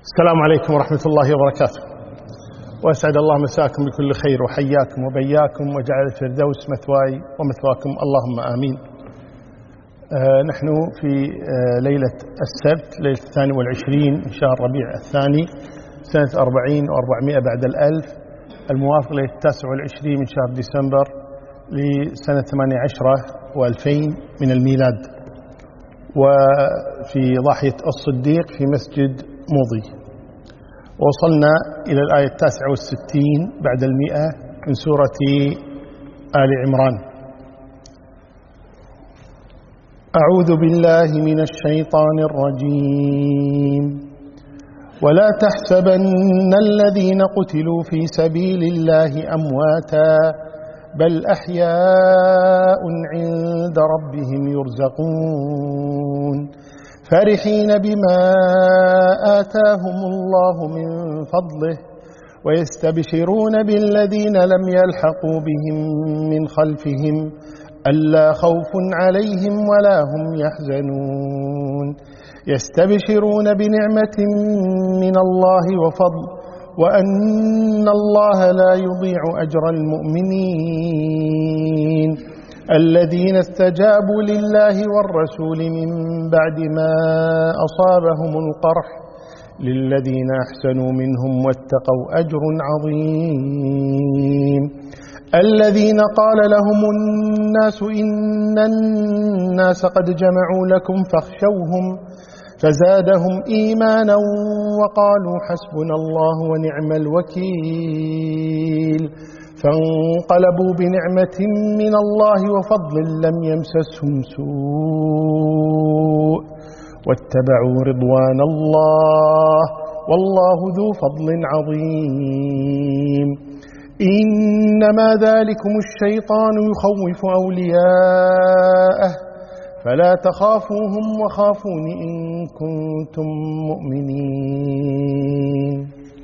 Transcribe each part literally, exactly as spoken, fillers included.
السلام عليكم ورحمة الله وبركاته، وأسعد الله مساكم بكل خير وحياكم وبياكم وجعل الفردوس مثواي ومثواكم اللهم آمين. آه نحن في آه ليلة السبت ليلة الثاني والعشرين من شهر ربيع الثاني سنة أربعين وأربعمائة بعد الألف، الموافق ليلة التاسع والعشرين من شهر ديسمبر لسنة ثمانية عشرة وألفين من الميلاد، وفي ضاحية الصديق في مسجد موضي. وصلنا إلى الآية التاسعة والستين بعد المئة من سورة آل عمران. أعوذ بالله من الشيطان الرجيم. ولا تحسبن الذين قتلوا في سبيل الله أمواتا بل أحياء عند ربهم يرزقون فرحين بما آتاهم الله من فضله ويستبشرون بالذين لم يلحقوا بهم من خلفهم ألا خوف عليهم ولا هم يحزنون يستبشرون بنعمة من الله وفضل وأن الله لا يضيع أجر المؤمنين الذين استجابوا لله والرسول من بعد ما أصابهم القرح للذين أحسنوا منهم واتقوا أجر عظيم الذين قال لهم الناس إن الناس قد جمعوا لكم فاخشوهم فزادهم إيمانا وقالوا حسبنا الله ونعم الوكيل فانقلبوا بنعمة من الله وفضل لم يمسسهم سوء واتبعوا رضوان الله والله ذو فضل عظيم إنما ذلكم الشيطان يخوف أولياءه فلا تخافوهم وخافون إن كنتم مؤمنين.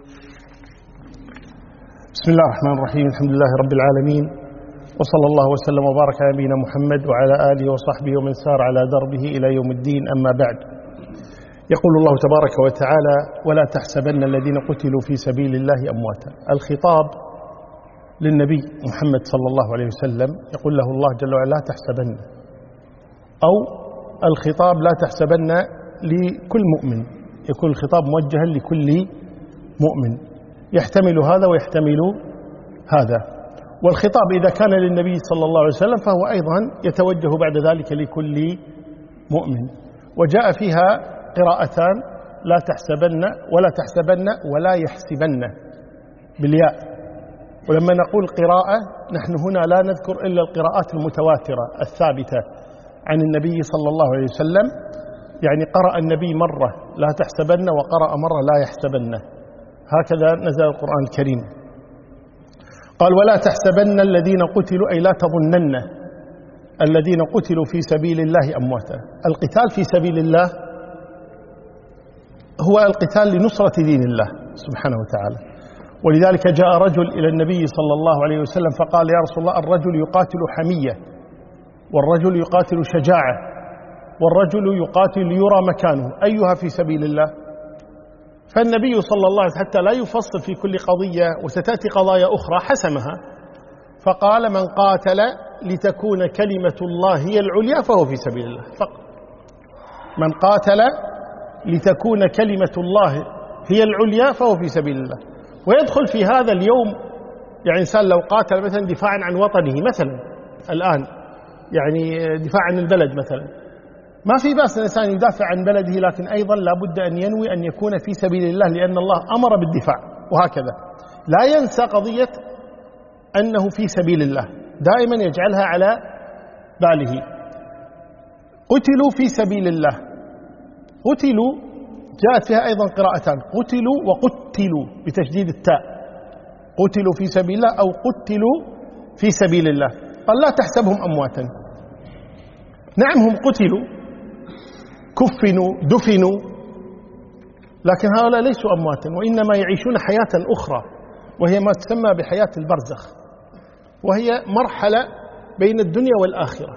بسم الله الرحمن الرحيم. الحمد لله رب العالمين، وصلى الله وسلم وبارك على نبينا محمد وعلى آله وصحبه ومن سار على دربه إلى يوم الدين. أما بعد، يقول الله تبارك وتعالى: ولا تحسبن الذين قتلوا في سبيل الله أمواتا. الخطاب للنبي محمد صلى الله عليه وسلم، يقول له الله جل وعلا: لا تحسبن، أو الخطاب لا تحسبن لكل مؤمن، يكون الخطاب موجها لكل مؤمن، يحتمل هذا ويحتمل هذا. والخطاب إذا كان للنبي صلى الله عليه وسلم فهو أيضا يتوجه بعد ذلك لكل مؤمن. وجاء فيها قراءتان: لا تحسبن ولا تحسبن ولا يحسبن بالياء. ولما نقول قراءة نحن هنا لا نذكر إلا القراءات المتواترة الثابتة عن النبي صلى الله عليه وسلم، يعني قرأ النبي مرة لا تحسبن وقرأ مرة لا يحسبن، هكذا نزل القرآن الكريم. قال: ولا تحسبن الذين قتلوا، أي لا تظنن الذين قتلوا في سبيل الله أمواتا. القتال في سبيل الله هو القتال لنصرة دين الله سبحانه وتعالى. ولذلك جاء رجل إلى النبي صلى الله عليه وسلم فقال: يا رسول الله، الرجل يقاتل حمية، والرجل يقاتل شجاعة، والرجل يقاتل ليرى مكانه، أيها في سبيل الله؟ فالنبي صلى الله عليه وسلم حتى لا يفصل في كل قضية وستأتي قضايا أخرى حسمها، فقال: من قاتل لتكون كلمة الله هي العليا فهو في سبيل الله فقط. من قاتل لتكون كلمة الله هي العليا فهو في سبيل الله. ويدخل في هذا اليوم يعني إنسان لو قاتل مثلا دفاعا عن وطنه مثلا الآن، يعني دفاع عن البلد مثلا، ما في بأس الإنسان يدافع عن بلده، لكن أيضا لا بد أن ينوي أن يكون في سبيل الله، لأن الله أمر بالدفاع. وهكذا لا ينسى قضية أنه في سبيل الله، دائما يجعلها على باله. قتلوا في سبيل الله، قتلوا جاءت فيها أيضا قراءتان: قتلوا وقتلوا بتشديد التاء، قتلوا في سبيل الله أو قتلوا في سبيل الله. قال: لا تحسبهم أمواتا. نعم هم قتلوا، كفنوا، دفنوا، لكن هؤلاء ليسوا أمواتا، وإنما يعيشون حياة أخرى، وهي ما تسمى بحياة البرزخ، وهي مرحلة بين الدنيا والآخرة.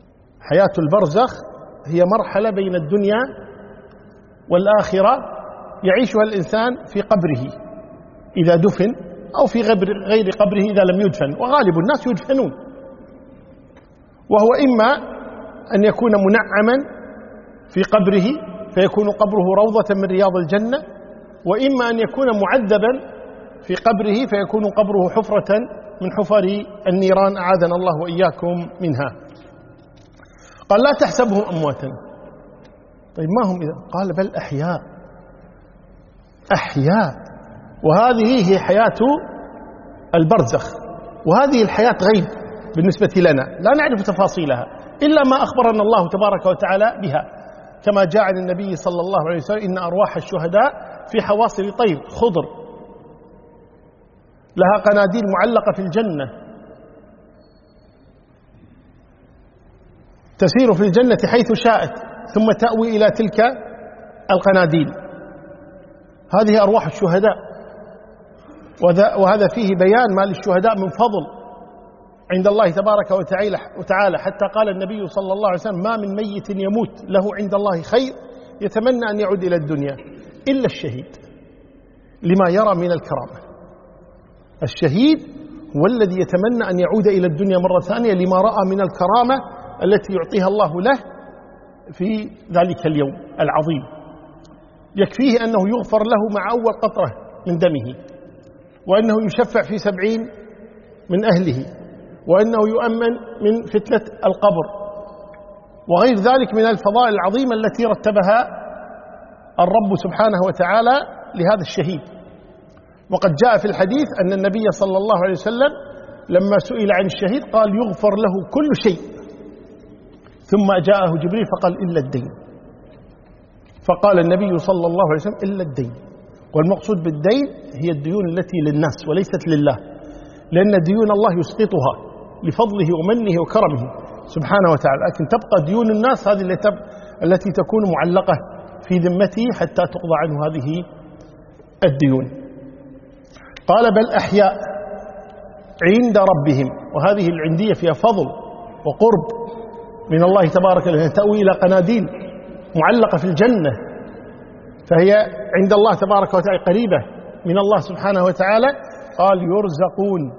حياة البرزخ هي مرحلة بين الدنيا والآخرة، يعيشها الإنسان في قبره إذا دفن، أو في غير قبره إذا لم يدفن، وغالب الناس يدفنون، وهو إما أن يكون منعما في قبره فيكون قبره روضة من رياض الجنة، وإما أن يكون معذبا في قبره فيكون قبره حفرة من حفر النيران، أعاذنا الله وإياكم منها. قال لا تحسبهم أمواتا. طيب ما هم إذا؟ قال بل أحياء أحياء، وهذه هي حياة البرزخ، وهذه الحياة غيب بالنسبة لنا، لا نعرف تفاصيلها إلا ما أخبرنا الله تبارك وتعالى بها، كما جاء عن النبي صلى الله عليه وسلم إن أرواح الشهداء في حواصل طير خضر لها قناديل معلقة في الجنة تسير في الجنة حيث شاءت ثم تأوي إلى تلك القناديل. هذه أرواح الشهداء، وهذا فيه بيان ما للشهداء من فضل عند الله تبارك وتعالى، حتى قال النبي صلى الله عليه وسلم ما من ميت يموت له عند الله خير يتمنى أن يعود إلى الدنيا إلا الشهيد لما يرى من الكرامة. الشهيد هو الذي يتمنى أن يعود إلى الدنيا مرة ثانية لما رأى من الكرامة التي يعطيها الله له في ذلك اليوم العظيم. يكفيه أنه يغفر له مع أول قطرة من دمه، وأنه يشفع في سبعين من أهله، وأنه يؤمن من فتنة القبر، وغير ذلك من الفضائل العظيمة التي رتبها الرب سبحانه وتعالى لهذا الشهيد. وقد جاء في الحديث أن النبي صلى الله عليه وسلم لما سئل عن الشهيد قال يغفر له كل شيء، ثم جاءه جبريل فقال إلا الدين، فقال النبي صلى الله عليه وسلم إلا الدين. والمقصود بالدين هي الديون التي للناس وليست لله، لأن ديون الله يسقطها لفضله ومنه وكرمه سبحانه وتعالى، لكن تبقى ديون الناس هذه التي تكون معلقة في ذمته حتى تقضى عنه هذه الديون. قال بل أحياء عند ربهم، وهذه العندية فيها فضل وقرب من الله تبارك وتعالى، تأوي إلى قناديل معلقة في الجنة، فهي عند الله تبارك وتعالى قريبة من الله سبحانه وتعالى. قال يرزقون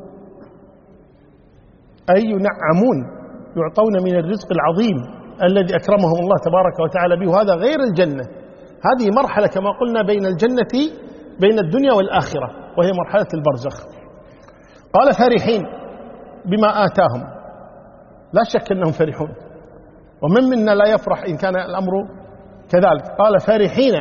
أي ينعمون، يعطون من الرزق العظيم الذي أكرمهم الله تبارك وتعالى به، وهذا غير الجنة. هذه مرحلة كما قلنا بين الجنة بين الدنيا والآخرة، وهي مرحلة البرزخ. قال فرحين بما آتاهم، لا شك أنهم فرحون، ومن منا لا يفرح إن كان الأمر كذلك. قال فرحين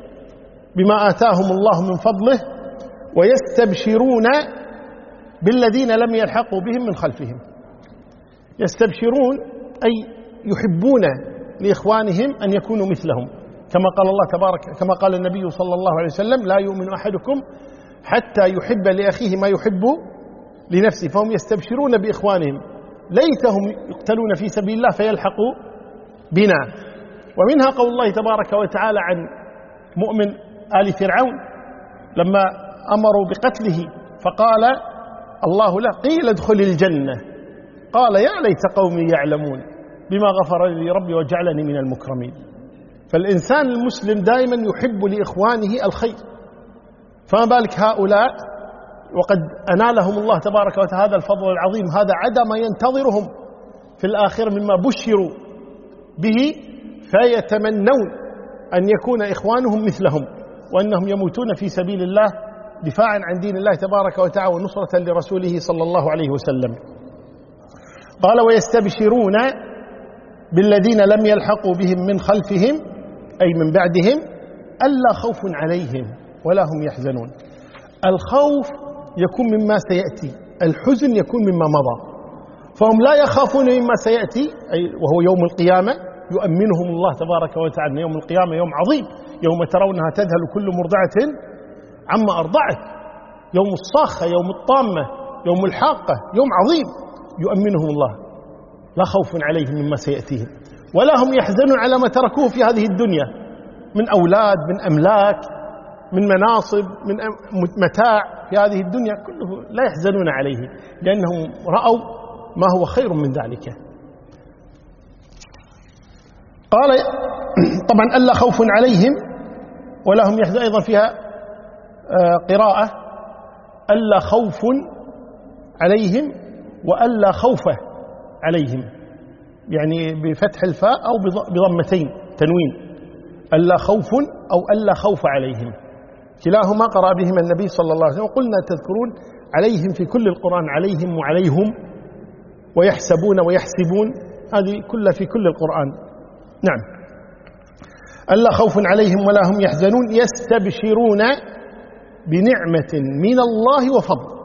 بما آتاهم الله من فضله ويستبشرون بالذين لم يلحقوا بهم من خلفهم. يستبشرون أي يحبون لإخوانهم أن يكونوا مثلهم، كما قال الله تبارك كما قال النبي صلى الله عليه وسلم لا يؤمن أحدكم حتى يحب لأخيه ما يحب لنفسه. فهم يستبشرون بإخوانهم ليتهم يقتلون في سبيل الله فيلحقوا بنا. ومنها قول الله تبارك وتعالى عن مؤمن آل فرعون لما أمروا بقتله فقال الله له قيل ادخل الجنة قال يا ليت قومي يعلمون بما غفر لي ربي وجعلني من المكرمين. فالإنسان المسلم دائما يحب لإخوانه الخير، فما بالك هؤلاء وقد أنالهم الله تبارك وتعالى هذا الفضل العظيم، هذا عدا ما ينتظرهم في الآخرة مما بشروا به، فيتمنون أن يكون إخوانهم مثلهم، وأنهم يموتون في سبيل الله دفاعا عن دين الله تبارك وتعالى ونصرة لرسوله صلى الله عليه وسلم. قال ويستبشرون بالذين لم يلحقوا بهم من خلفهم أي من بعدهم ألا خوف عليهم ولا هم يحزنون. الخوف يكون مما سيأتي، الحزن يكون مما مضى، فهم لا يخافون مما سيأتي أي وهو يوم القيامة يؤمنهم الله تبارك وتعالى. يوم القيامة يوم عظيم، يوم ترونها تذهل كل مرضعة عما أرضعت، يوم الصاخة، يوم الطامة، يوم الحاقة، يوم عظيم يؤمنهم الله، لا خوف عليهم مما سيأتيهم ولا هم يحزنون على ما تركوه في هذه الدنيا من أولاد، من أملاك، من مناصب، من متاع في هذه الدنيا، كله لا يحزنون عليه لأنهم رأوا ما هو خير من ذلك. قال طبعا ألا خوف عليهم ولا هم يحزنون. أيضا فيها قراءة ألا خوف عليهم وألا خوف عليهم، يعني بفتح الفاء أو بضمتين تنوين، ألا خوف أو ألا خوف عليهم، كلاهما قرأ بهما النبي صلى الله عليه وسلم. وقلنا تذكرون عليهم في كل القرآن، عليهم وعليهم ويحسبون ويحسبون، هذه كلها في كل القرآن. نعم. ألا خوف عليهم ولا هم يحزنون يستبشرون بنعمة من الله وفضل.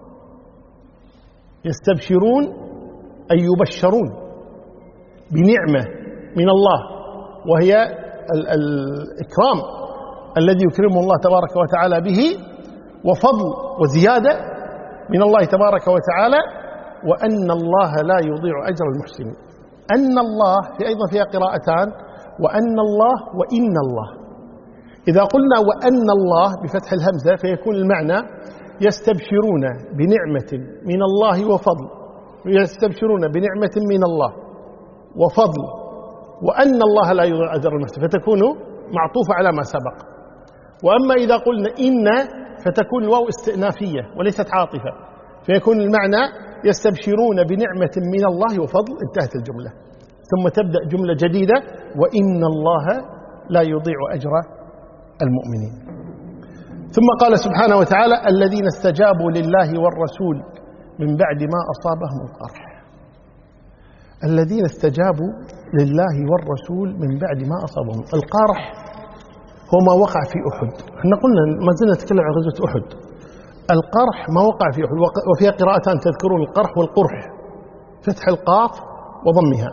يستبشرون أي يبشرون بنعمة من الله، وهي الإكرام الذي يكرمه الله تبارك وتعالى به، وفضل وزيادة من الله تبارك وتعالى، وأن الله لا يضيع أجر المحسنين. أن الله في أيضا فيها قراءتان، وأن الله وإن الله. إذا قلنا وأن الله بفتح الهمزة فيكون المعنى يستبشرون بنعمة من الله وفضل، يستبشرون بنعمة من الله وفضل، وأن الله لا يضيع أجر المحسنين، فتكون معطوفة على ما سبق. وأما إذا قلنا إن فتكون الواو استئنافية وليست عاطفة، فيكون المعنى يستبشرون بنعمة من الله وفضل، انتهت الجملة، ثم تبدأ جملة جديدة وإن الله لا يضيع أجر المؤمنين. ثم قال سبحانه وتعالى الذين استجابوا لله والرسول من بعد ما أصابهم القرح. الذين استجابوا لله والرسول من بعد ما أصابهم القرح هو ما وقع في أحد. احنا قلنا ما زلنا نتكلم عن غزوة أحد. القرح ما وقع في أحد، وفيها قراءتان تذكرون القرح والقرح، فتح القاف وضمها.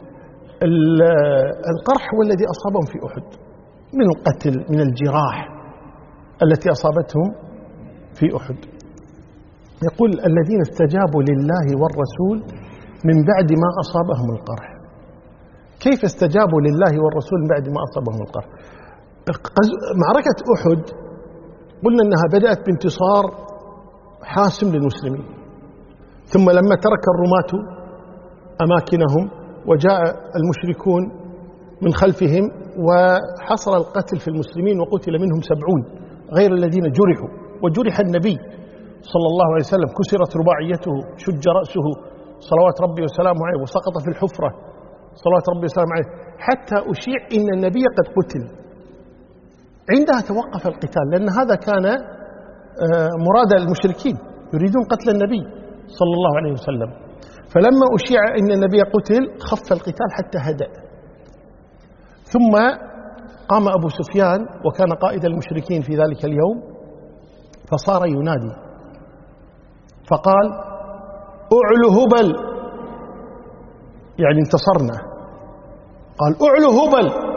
القرح هو الذي أصابهم في أحد من القتل، من الجراح التي أصابتهم في أحد. يقول الذين استجابوا لله والرسول من بعد ما أصابهم القرح. كيف استجابوا لله والرسول من بعد ما أصابهم القرح؟ معركة أحد قلنا أنها بدأت بانتصار حاسم للمسلمين، ثم لما ترك الرماة أماكنهم وجاء المشركون من خلفهم وحصل القتل في المسلمين وقتل منهم سبعون غير الذين جرحوا، وجرح النبي صلى الله عليه وسلم، كسرت رباعيته، شج رأسه صلوات ربي وسلامه عليه، وسقط في الحفرة صلوات ربي وسلامه عليه، حتى أشيع إن النبي قد قتل. عندها توقف القتال، لأن هذا كان مراد المشركين، يريدون قتل النبي صلى الله عليه وسلم. فلما أشيع إن النبي قتل خف القتال حتى هدأ. ثم قام أبو سفيان وكان قائد المشركين في ذلك اليوم، فصار ينادي فقال أعلو هبل، يعني انتصرنا. قال أعلو هبل،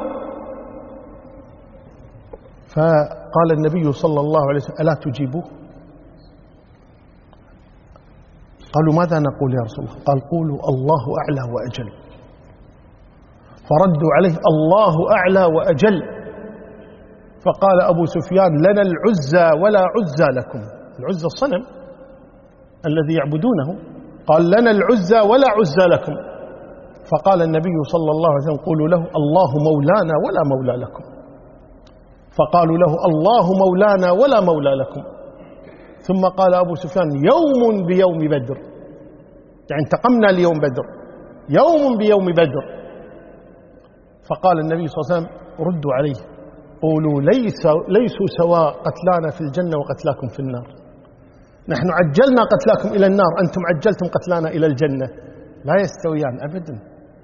فقال النبي صلى الله عليه وسلم ألا تجيبوه؟ قالوا ماذا نقول يا رسول الله؟ قال قولوا الله أعلى وأجل. فردوا عليه الله أعلى وأجل. فقال أبو سفيان لنا العزى ولا عزى لكم. العزى الصنم الذي يعبدونه، قال لنا العزى ولا عزى لكم. فقال النبي صلى الله عليه وسلم قولوا له الله مولانا ولا مولى لكم. فقالوا له الله مولانا ولا مولى لكم. ثم قال أبو سفيان يوم بيوم بدر، يعني انتقمنا ليوم بدر، يوم بيوم بدر. فقال النبي صلى الله عليه وسلم ردوا عليه قولوا ليس ليسوا سواء قتلانا في الجنة وقتلاكم في النار. نحن عجلنا قتلاكم إلى النار، أنتم عجلتم قتلانا إلى الجنة، لا يستويان أبدا.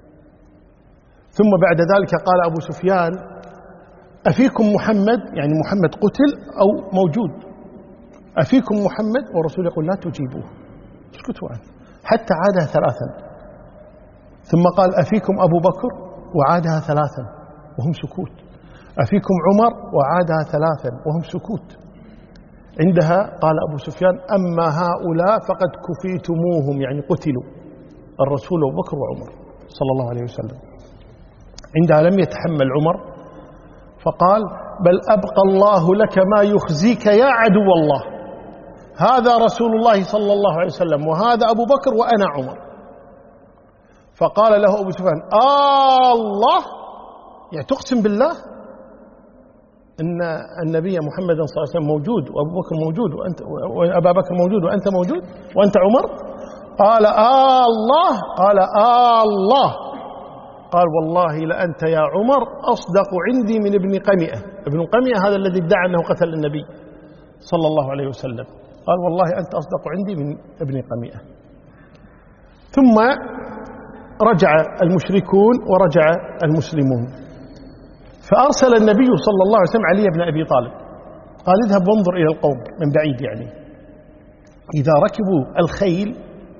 ثم بعد ذلك قال أبو سفيان أفيكم محمد، يعني محمد قتل أو موجود، أفيكم محمد؟ والرسول يقول لا تجيبوه، اسكتوا عنه، حتى عادها ثلاثا. ثم قال أفيكم أبو بكر؟ وعادها ثلاثا وهم سكوت. أفيكم عمر؟ وعادها ثلاثا وهم سكوت. عندها قال أبو سفيان أما هؤلاء فقد كفيتموهم، يعني قتلوا، الرسول أبو بكر وعمر صلى الله عليه وسلم. عندها لم يتحمل عمر فقال بل أبقى الله لك ما يخزيك يا عدو الله، هذا رسول الله صلى الله عليه وسلم وهذا أبو بكر وأنا عمر. فقال له أبو سفيان آه الله، يعني تقسم بالله؟ أن النبي محمد صلى الله عليه وسلم موجود وأبو بكر موجود وأنت وأبا بكر موجود وأنت موجود وأنت عمر؟ قال آه الله. قال آه الله. قال والله لأنت يا عمر أصدق عندي من ابن قمئة. ابن قمئة هذا الذي ادعى أنه قتل النبي صلى الله عليه وسلم. قال والله أنت أصدق عندي من ابن قمئة. ثم رجع المشركون ورجع المسلمون، فأرسل النبي صلى الله عليه وسلم علي بن أبي طالب قال اذهب وانظر إلى القوم من بعيد، يعني إذا ركبوا الخيل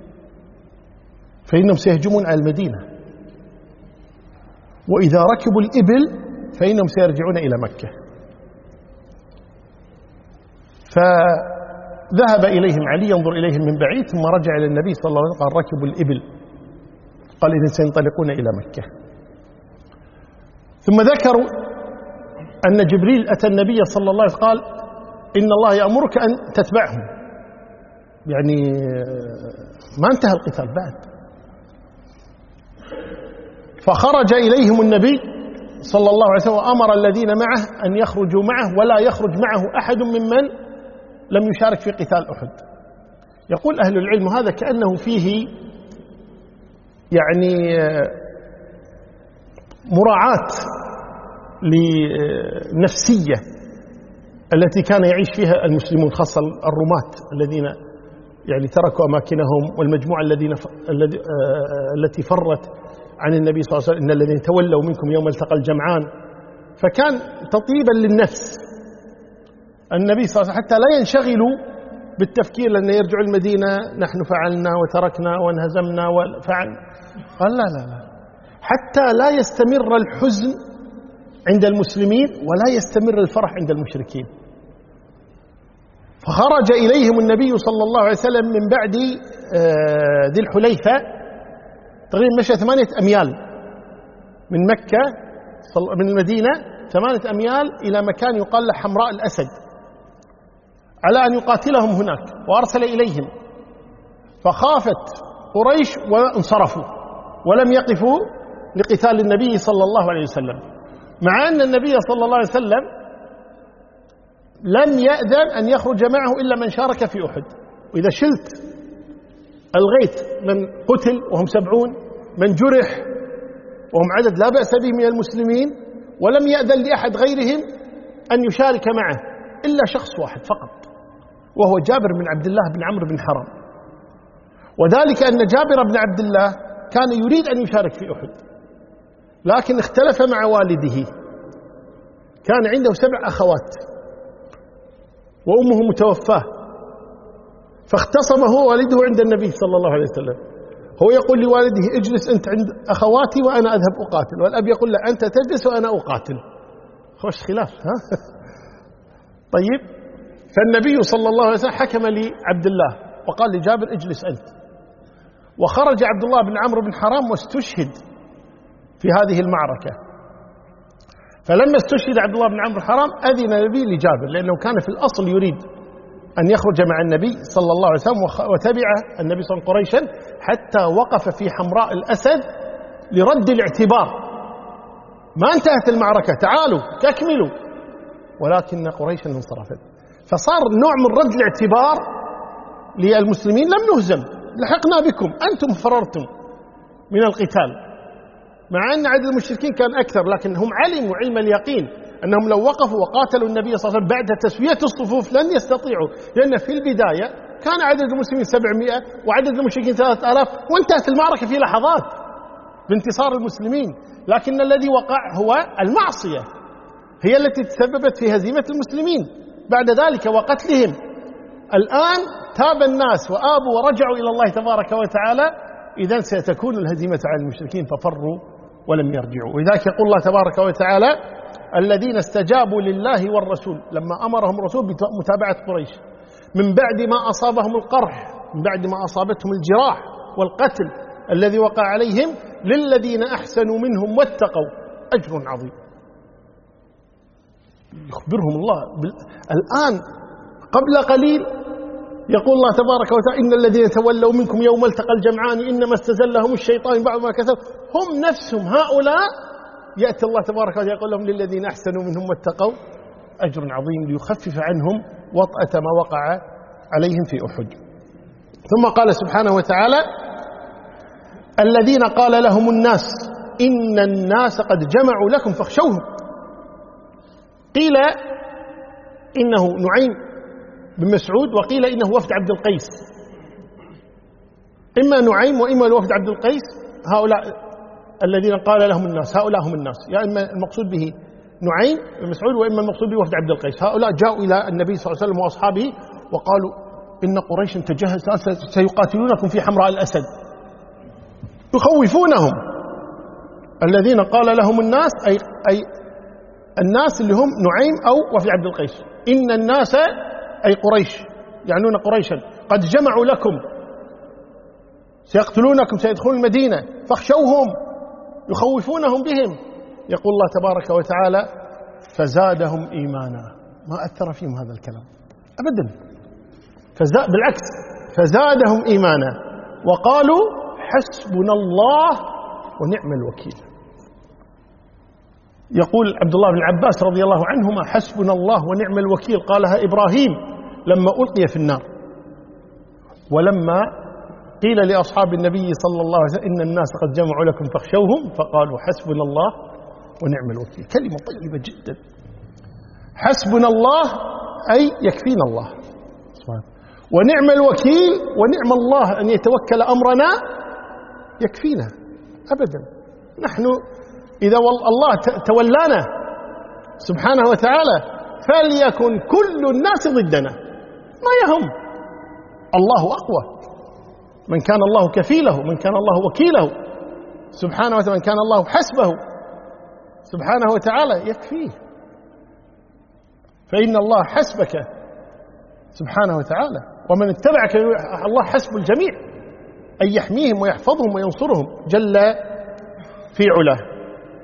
فإنهم سيهجمون على المدينة، وإذا ركبوا الإبل فإنهم سيرجعون إلى مكة. فذهب إليهم علي ينظر إليهم من بعيد، ثم رجع إلى النبي صلى الله عليه وسلم قال ركبوا الإبل، قال إذن سينطلقون إلى مكة. ثم ذكروا أن جبريل أتى النبي صلى الله عليه وسلم قال إن الله يأمرك أن تتبعهم، يعني ما انتهى القتال بعد. فخرج إليهم النبي صلى الله عليه وسلم وأمر الذين معه أن يخرجوا معه ولا يخرج معه أحد ممن لم يشارك في قتال أحد. يقول أهل العلم هذا كأنه فيه يعني مراعاة لنفسية التي كان يعيش فيها المسلمون، خاصة الرماة الذين يعني تركوا أماكنهم، والمجموعة الذين التي فرت عن النبي صلى الله عليه وسلم إن الذين تولوا منكم يوم التقى الجمعان. فكان تطيبا للنفس النبي صلى الله عليه وسلم حتى لا ينشغلوا بالتفكير لأن يرجعوا المدينة نحن فعلنا وتركنا وانهزمنا وفعلنا. قال لا لا لا، حتى لا يستمر الحزن عند المسلمين ولا يستمر الفرح عند المشركين. فخرج إليهم النبي صلى الله عليه وسلم من بعد ذي الحليفة، تقريبا مشى ثمانية أميال من مكة من المدينة، ثمانية أميال إلى مكان يقال له حمراء الأسد، على أن يقاتلهم هناك، وأرسل إليهم. فخافت قريش وانصرفوا ولم يقفوا لقتال النبي صلى الله عليه وسلم، مع أن النبي صلى الله عليه وسلم لم يأذن أن يخرج معه إلا من شارك في أحد. وإذا شلت الغيت من قتل وهم سبعون، من جرح وهم عدد لا بأس به من المسلمين، ولم يأذن لأحد غيرهم أن يشارك معه إلا شخص واحد فقط، وهو جابر بن عبد الله بن عمرو بن حرام. وذلك أن جابر بن عبد الله كان يريد أن يشارك في أحد، لكن اختلف مع والده، كان عنده سبع أخوات وأمه متوفاه، فاختصم هو والده عند النبي صلى الله عليه وسلم. هو يقول لوالده اجلس أنت عند أخواتي وأنا أذهب أقاتل، والأب يقول له أنت تجلس وأنا أقاتل. خوش خلاف ها؟ طيب، فالنبي صلى الله عليه وسلم حكم لعبد الله وقال لجابر اجلس أنت. وخرج عبد الله بن عمرو بن حرام واستشهد في هذه المعركة. فلما استشهد عبد الله بن عمرو بن حرام أذن النبي لجابر، لأنه كان في الأصل يريد أن يخرج مع النبي صلى الله عليه وسلم، وتبع النبي صلى الله عليه وسلم قريشا حتى وقف في حمراء الأسد لرد الاعتبار. ما انتهت المعركة، تعالوا تكملوا، ولكن قريشا انصرفت. فصار نوع من رد الاعتبار للمسلمين، لم نهزم، لحقنا بكم، أنتم فررتم من القتال. مع أن عدد المشركين كان أكثر، لكن هم علموا علم اليقين أنهم لو وقفوا وقاتلوا النبي صلى الله عليه وسلم بعد تسوية الصفوف لن يستطيعوا، لأن في البداية كان عدد المسلمين سبعمائة وعدد المشركين ثلاثة آلاف، وانتهت المعركة في لحظات بانتصار المسلمين. لكن الذي وقع هو المعصية، هي التي تسببت في هزيمة المسلمين بعد ذلك وقتلهم. الآن تاب الناس وآبوا ورجعوا إلى الله تبارك وتعالى، إذن ستكون الهزيمة على المشركين ففروا ولم يرجعوا. ولذلك يقول الله تبارك وتعالى الذين استجابوا لله والرسول لما أمرهم الرسول بمتابعة قريش من بعد ما أصابهم القرح، من بعد ما أصابتهم الجراح والقتل الذي وقع عليهم، للذين أحسنوا منهم واتقوا أجر عظيم. يخبرهم الله بال... الآن قبل قليل يقول الله تبارك وتعالى إن الذين تولوا منكم يوم التقى الجمعان إنما استزلهم الشيطان بعض ما كسبوا. هم نفسهم هؤلاء يأتي الله تبارك وتعالى يقول لهم للذين أحسنوا منهم واتقوا أجر عظيم ليخفف عنهم وطأة ما وقع عليهم في أحد. ثم قال سبحانه وتعالى: الذين قال لهم الناس إن الناس قد جمعوا لكم فاخشوهم. قيل إنه نعيم بن مسعود، وقيل إنه وفد عبد القيس. إما نعيم وإما الوفد عبد القيس. هؤلاء الذين قال لهم الناس، هؤلاء هم الناس، يا إما المقصود به نعيم بن مسعود وإما المقصود به وفد عبد القيس. هؤلاء جاءوا إلى النبي صلى الله عليه وسلم وأصحابه وقالوا: إن قريش تجهز سيقاتلونكم في حمراء الأسد، يخوفونهم. الذين قال لهم الناس أي, أي الناس اللي هم نعيم أو وفد عبد القيس. إن الناس أي قريش، يعنون قريشا، قد جمعوا لكم، سيقتلونكم، سيدخلون المدينة، فاخشوهم، يخوفونهم بهم. يقول الله تبارك وتعالى: فزادهم إيمانا. ما أثر فيهم هذا الكلام أبدا، فزا بالعكس فزادهم إيمانا وقالوا: حسبنا الله ونعم الوكيل. يقول عبد الله بن عباس رضي الله عنهما: حسبنا الله ونعم الوكيل قالها إبراهيم لما ألقي في النار، ولما قيل لأصحاب النبي صلى الله عليه وسلم: إن الناس قد جمعوا لكم فاخشوهم، فقالوا: حسبنا الله ونعم الوكيل. كلمة طيبة جدا. حسبنا الله أي يكفينا الله، ونعم الوكيل، ونعم الله أن يتوكل أمرنا يكفينا أبدا. نحن إذا الله تولانا سبحانه وتعالى فليكن كل الناس ضدنا، ما يهم. الله أقوى. من كان الله كفيله، من كان الله وكيله سبحانه وتعالى، من كان الله حسبه سبحانه وتعالى يكفيه. فإن الله حسبك سبحانه وتعالى، ومن اتبعك الله حسب الجميع، أن يحميهم ويحفظهم وينصرهم جل في علاه.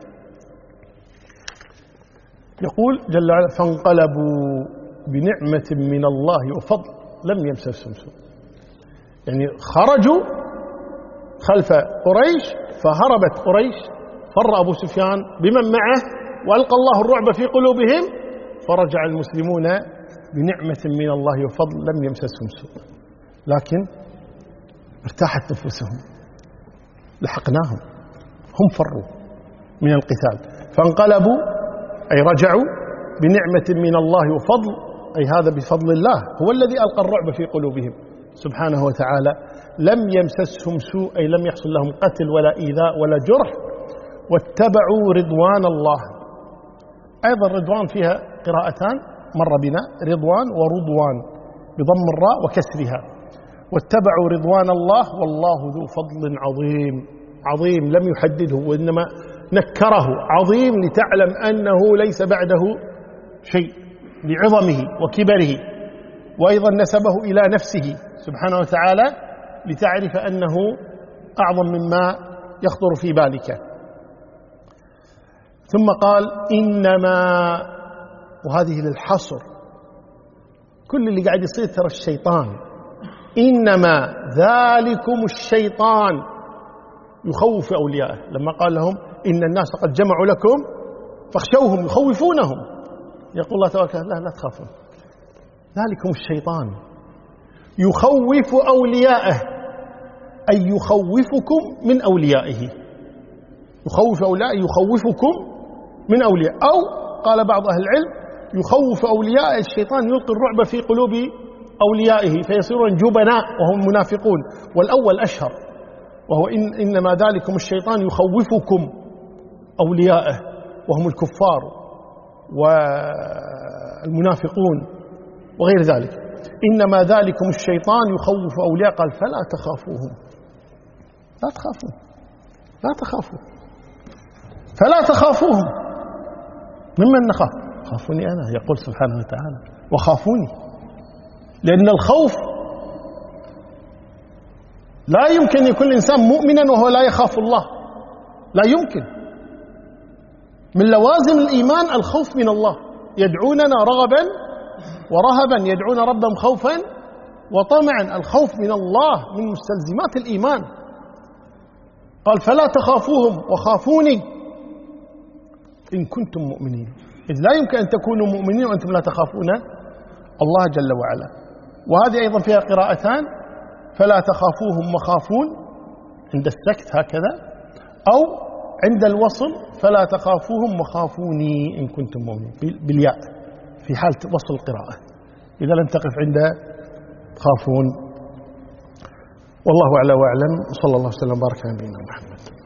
يقول جل وعلا: فانقلبوا بنعمة من الله وفضل لم يمسسهم سوء. يعني خرجوا خلف قريش، فهربت قريش، فر أبو سفيان بمن معه، وألقى الله الرعب في قلوبهم، فرجع المسلمون بنعمة من الله وفضل لم يمسسهم سوء، لكن ارتاحت نفوسهم، لحقناهم، هم فروا من القتال. فانقلبوا أي رجعوا بنعمة من الله وفضل، أي هذا بفضل الله، هو الذي ألقى الرعب في قلوبهم سبحانه وتعالى. لم يمسسهم سوء أي لم يحصل لهم قتل ولا إيذاء ولا جرح، واتبعوا رضوان الله. أيضا رضوان فيها قراءتان مر بنا، رضوان ورضوان بضم الراء وكسرها. واتبعوا رضوان الله والله ذو فضل عظيم. عظيم لم يحدده وإنما نكره، عظيم لتعلم أنه ليس بعده شيء لعظمه وكبره، وأيضا نسبه إلى نفسه سبحانه وتعالى لتعرف أنه أعظم مما يخطر في بالك. ثم قال: إنما، وهذه للحصر، كل اللي قاعد يصير ترى الشيطان. إنما ذلكم الشيطان يخوف أولياءه. لما قال لهم: إن الناس قد جمعوا لكم فاخشوهم، يخوفونهم. يقول الله تبارك: لا لا تخافوا، ذلكم الشيطان يخوف أولياءه، أي يخوفكم من أوليائه. يخوف أولياء يخوفكم من أولياء، أو قال بعض أهل العلم: يخوف أولياء الشيطان، يلقي الرعب في قلوب أوليائه فيصيرون جبناء وهم منافقون، والأول أشهر، وهو إن إنما ذلكم الشيطان يخوفكم أوليائه وهم الكفار والمنافقون وغير ذلك. إنما ذلكم الشيطان يخوف أولياء، قال: فلا تخافوهم، لا تخافوا، لا تخافوا، فلا تخافوهم. ممن نخاف؟ خافوني أنا، يقول سبحانه وتعالى: وخافوني. لأن الخوف لا يمكن يكون الإنسان مؤمنا وهو لا يخاف الله، لا يمكن. من لوازم الإيمان الخوف من الله. يدعوننا رغبا ورهبا، يدعون ربهم خوفا وطمعا. الخوف من الله من مستلزمات الإيمان. قال: فلا تخافوهم وخافوني إن كنتم مؤمنين. إذ لا يمكن أن تكونوا مؤمنين وأنتم لا تخافون الله جل وعلا. وهذه أيضا فيها قراءتان: فلا تخافوهم وخافون عند السكت هكذا، أو عند الوصل فلا تخافوهم وخافوني إن كنتم مؤمنين بالياء في حالة وصل القراءة إذا لم تقف عند خافون. والله أعلى وأعلم، صلى الله وسلم وبارك على نبينا محمد.